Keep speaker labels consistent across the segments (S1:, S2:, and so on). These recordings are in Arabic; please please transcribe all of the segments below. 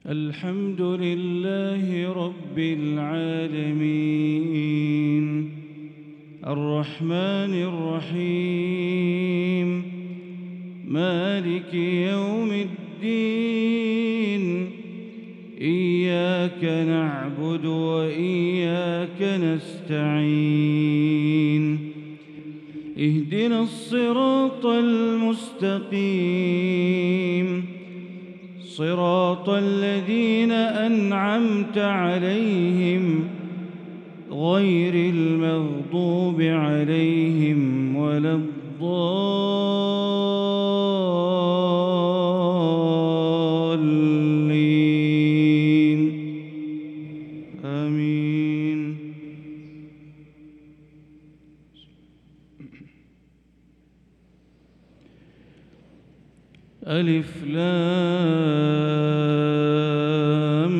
S1: الحمد لله رب العالمين الرحمن الرحيم مالك يوم الدين إياك نعبد وإياك نستعين اهدنا الصراط المستقيم صراط الذين أنعمت عليهم غير المغضوب عليهم ولا الضالين آمين. ألف لام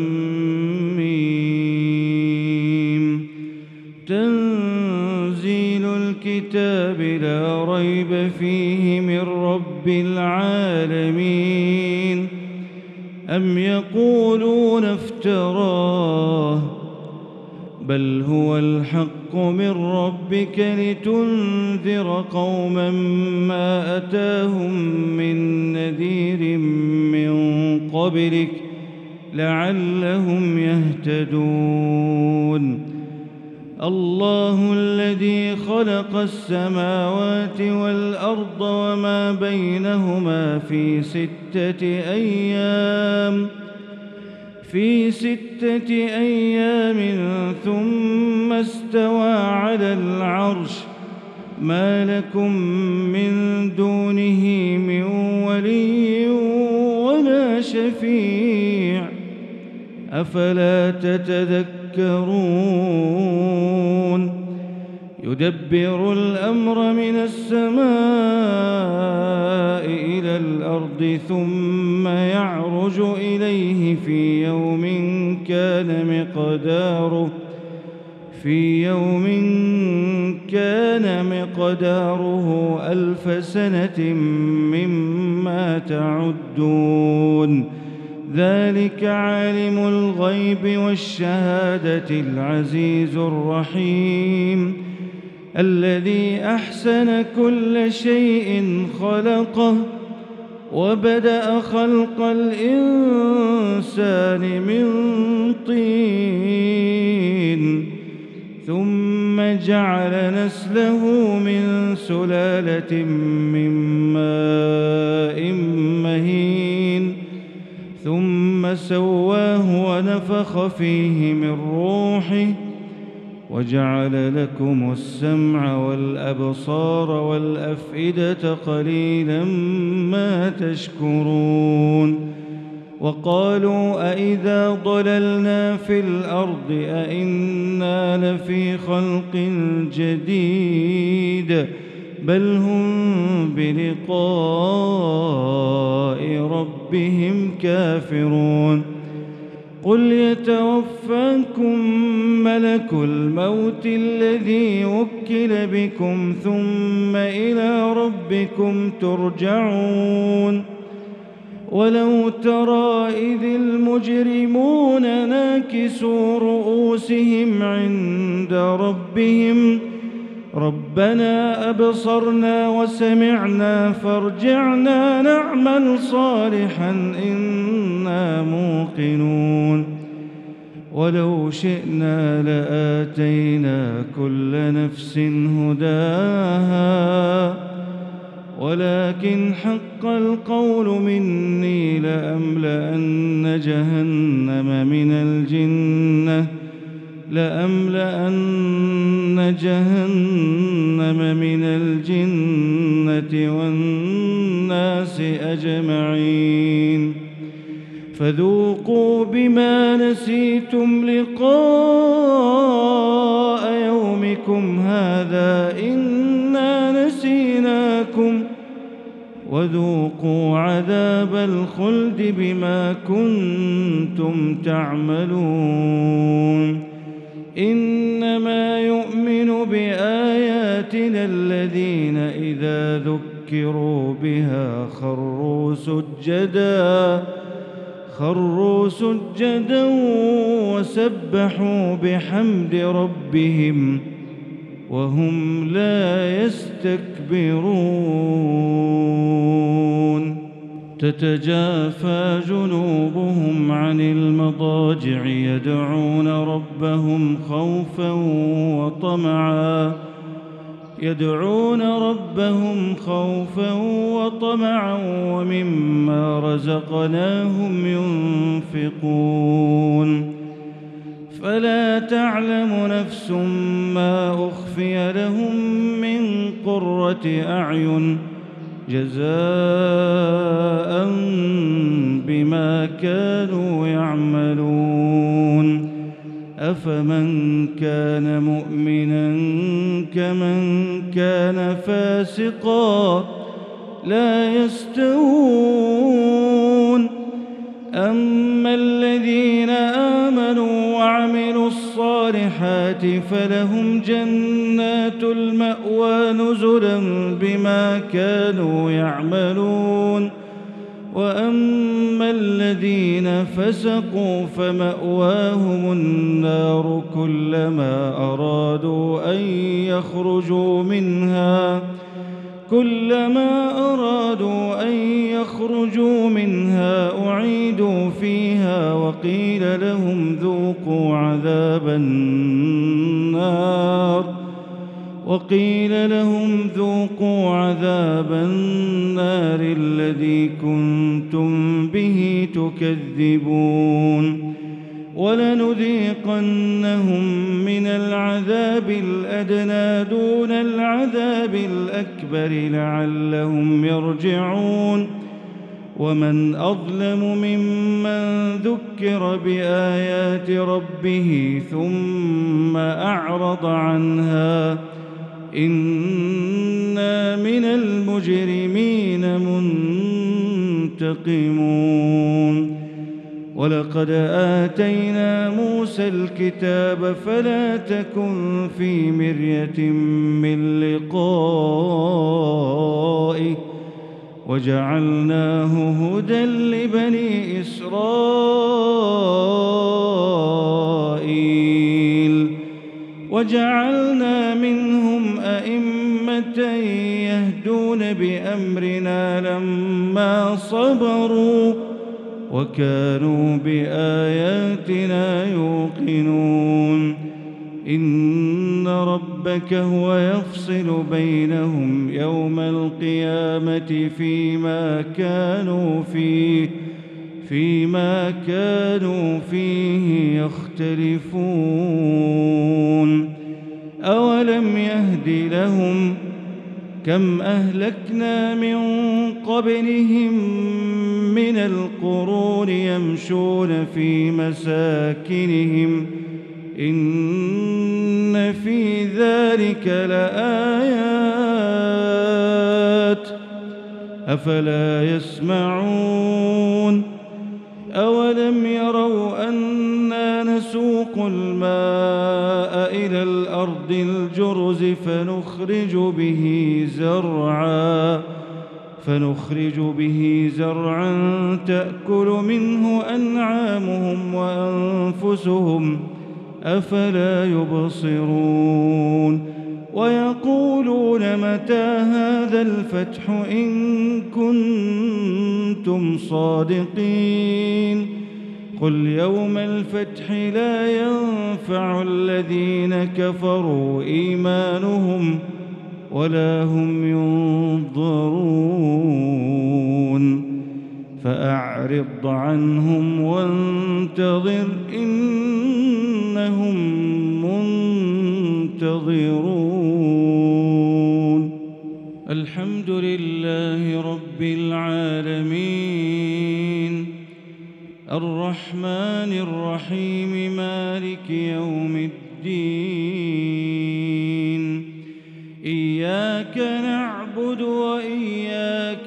S1: ميم تنزيل الكتاب لا ريب فيه من رب العالمين أم يقولون افتراه بل هو الحق من ربك لتنذر قوما ما أتاهم من نذير من قبلك لعلهم يهتدون. الله الذي خلق السماوات والأرض وما بينهما في 6 أيام ثم استوى على العرش ما لكم من دونه من ولي ولا شفيع أفلا تتذكرون. يدبر الأمر من السماء إلى الأرض ثم يعرج إليه في يوم كان مقداره 1000 سنة مما تعدون. ذلك عالم الغيب والشهادة العزيز الرحيم الذي أحسن كل شيء خلقه وبدأ خلق الإنسان من طين ثم جعل نسله من سلالة من ماء مهين ثم سواه ونفخ فيه من روحه وجعل لكم السمع والأبصار والأفئدة قليلا ما تشكرون. وقالوا أئذا ضللنا في الأرض أئنا لفي خلق جديد بل هم بلقاء ربهم كافرون. قل يتوفاكم ملك الموت الذي وكل بكم ثم إلى ربكم ترجعون. ولو ترى إذ المجرمون ناكسوا رؤوسهم عند ربهم ربنا أبصرنا وسمعنا فارجعنا نعمل صالحا إنا موقنون. ولو شئنا لآتينا كل نفس هداها ولكن حق القول مني لأملأن جهنم من الجنة والناس أجمعين. فذوقوا بما نسيتم لقاء يومكم هذا إنا نسيناكم وذوقوا عذاب الخلد بما كنتم تعملون. إنما يؤمن بآياتنا الذين إذا ذكروا بها خروا سجدا وسبحوا بحمد ربهم وهم لا يستكبرون تتجافى جنوبهم عن المضاجع يدعون ربهم خوفا وطمعا ومما رزقناهم ينفقون فلا تعلم نفس ما أخفي لهم من قرة أعين جزاء بما كانوا يعملون أفمن كان مؤمنا كمن كان فاسقا لا يستوون أما الذين آمنوا وعملوا الصالحات فلهم جنات المأوى نزلا بما كانوا يعملون وأما الذين فسقوا فمأواهم النار كلما أرادوا أن يخرجوا منها أعيدوا فيها وقيل لهم ذوقوا عذاب النار الذي كنتم به تكذبون ولنذيقنهم من العذاب الأدنى دون العذاب الأكبر لعلهم يرجعون ومن أظلم ممن ذكر بآيات ربه ثم أعرض عنها إنا من المجرمين منتقمون ولقد آتينا موسى الكتاب فلا تكن في مرية من لقائه وجعلناه هدى لبني إسرائيل وجعلنا منهم أئمة يهدون بأمرنا لما صبروا وكانوا بآياتنا يوقنون إن ربك هو يفصل بينهم يوم القيامة فيما كانوا فيه يختلفون أولم يهد لهم كم أهلكنا من قبلهم من القرون يمشون في مساكنهم إن في ذلك لآيات أفلا يسمعون أولم يروا أنا نسوق الماء إلى الأرض الجرز فنخرج به زرعا تأكل منه أنعامهم وأنفسهم أفلا يبصرون ويقولون متى هذا الفتح إن كنتم صادقين قل يوم الفتح لا ينفع الذين كفروا إيمانهم ولا هم ينظرون فأعرض عنهم وانتظر إنهم منتظرون الحمد لله رب العالمين الرحمن الرحيم مالك يوم الدين إياك نعبد وإياك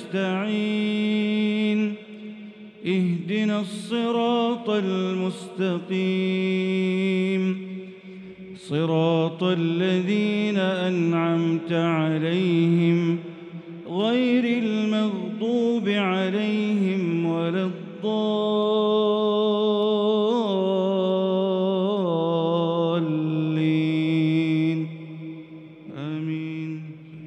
S1: نستعين اهدنا الصراط المستقيم صراط الذين أنعمت عليهم غير المغضوب عليهم ولا الضالين الضالين آمين.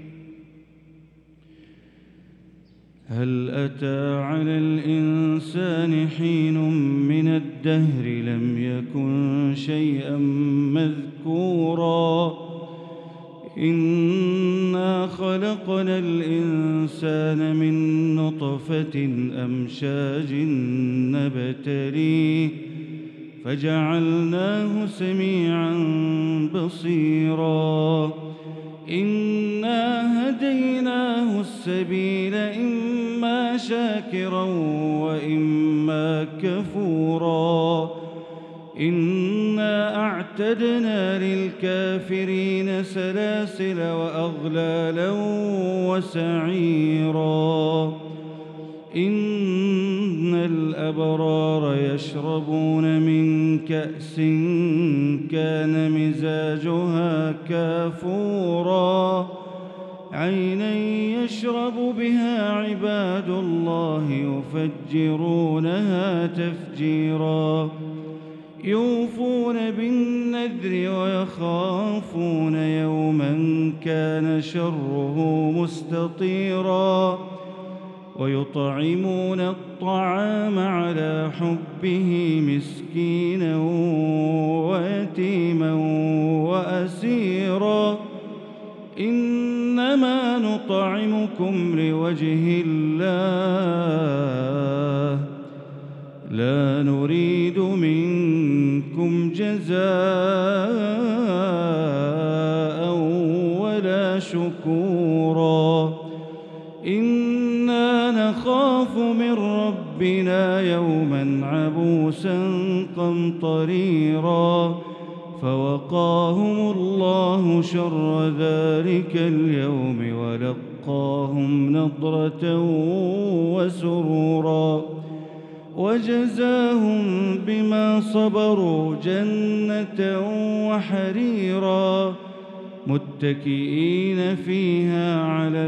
S1: هل أتى على الإنسان حين من الدهر لم يكن شيئا مذكورا إنا خلقنا الإنسان من نطفة أمشاج نبتليه فجعلناه سميعا بصيرا إنا هديناه السبيل إما شاكرا وإما كفورا إنا أعتدنا للكافرين سلاسل وأغلالا وسعيرا إن الأبرار يشربون من كأس كان مزاجها كافورا عينا يشرب بها عباد الله يفجرونها تفجيرا يوفون بالنذر ويخافون يوما كان شره مستطيرا ويطعمون الطعام على حبه مسكينا ويتيما وأسيرا إنما نطعمكم لوجه الله لا نريد منكم جزاء ولا شكورا إنا نخاف من ربنا يوما عبوسا قمطريرا فوقاهم الله شر ذلك اليوم ولقاهم نضرة وسرورا وجزاهم بما صبروا جنة وحريرا متكئين فيها على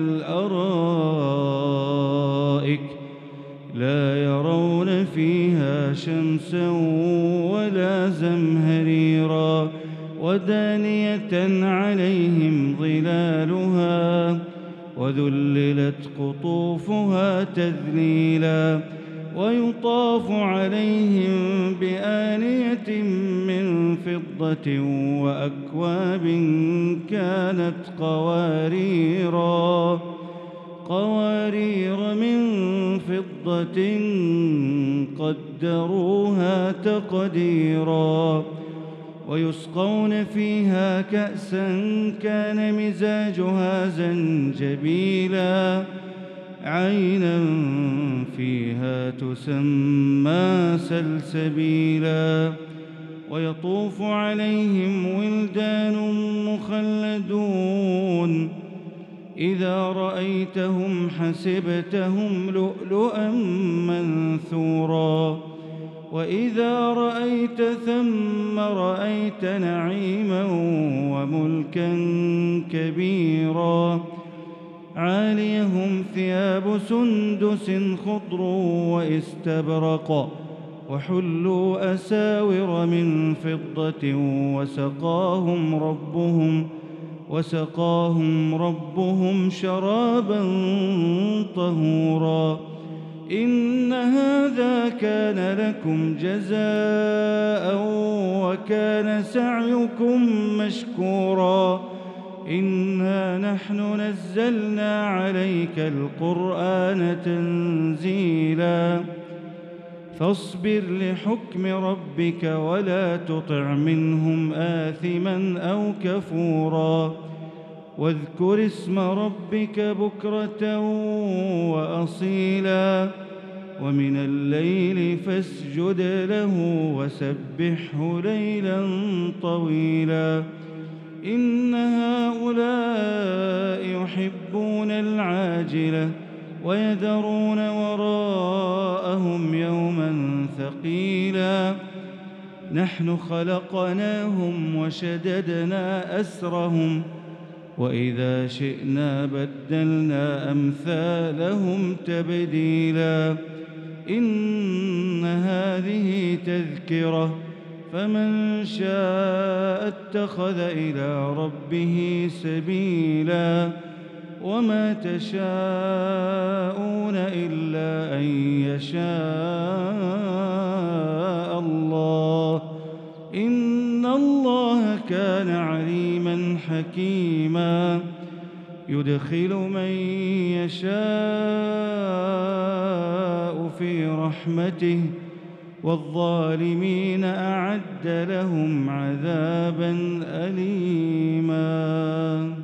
S1: الأرائك لا يرون فيها شمسا ولا زمهريرا ودانية عليهم ظلالها وذللت قطوفها تذليلا ويطاف عليهم بآنية من فضة وأكواب كانت قوارير من فضة قدروها تقديرا ويسقون فيها كأسا كان مزاجها زنجبيلا عينا فيها تسمى سلسبيلا ويطوف عليهم ولدان مخلدون إذا رأيتهم حسبتهم لؤلؤا منثورا وإذا رأيت ثم رأيت نعيما وملكا كبيرا عاليهم ثياب سندس خضر واستبرق وحلوا أساور من فضة وسقاهم ربهم شرابا طهورا إن هذا كان لكم جزاء وكان سعيكم مشكورا إنا نحن نزلنا عليك القرآن تنزيلا فاصبر لحكم ربك ولا تطع منهم آثما أو كفورا واذكر اسم ربك بكرة وأصيلا ومن الليل فاسجد له وسبحه ليلا طويلا إن هؤلاء يحبون العاجلة ويذرون وراءهم يوما ثقيلا نحن خلقناهم وشددنا أسرهم وإذا شئنا بدلنا أمثالهم تبديلا إن هذه تذكرة فمن شاء اتخذ إلى ربه سبيلا وما تشاءون إلا أن يشاء الله إن الله كان عليما حكيما يدخل من يشاء في رحمته والظالمين أعد لهم عذابا أليما.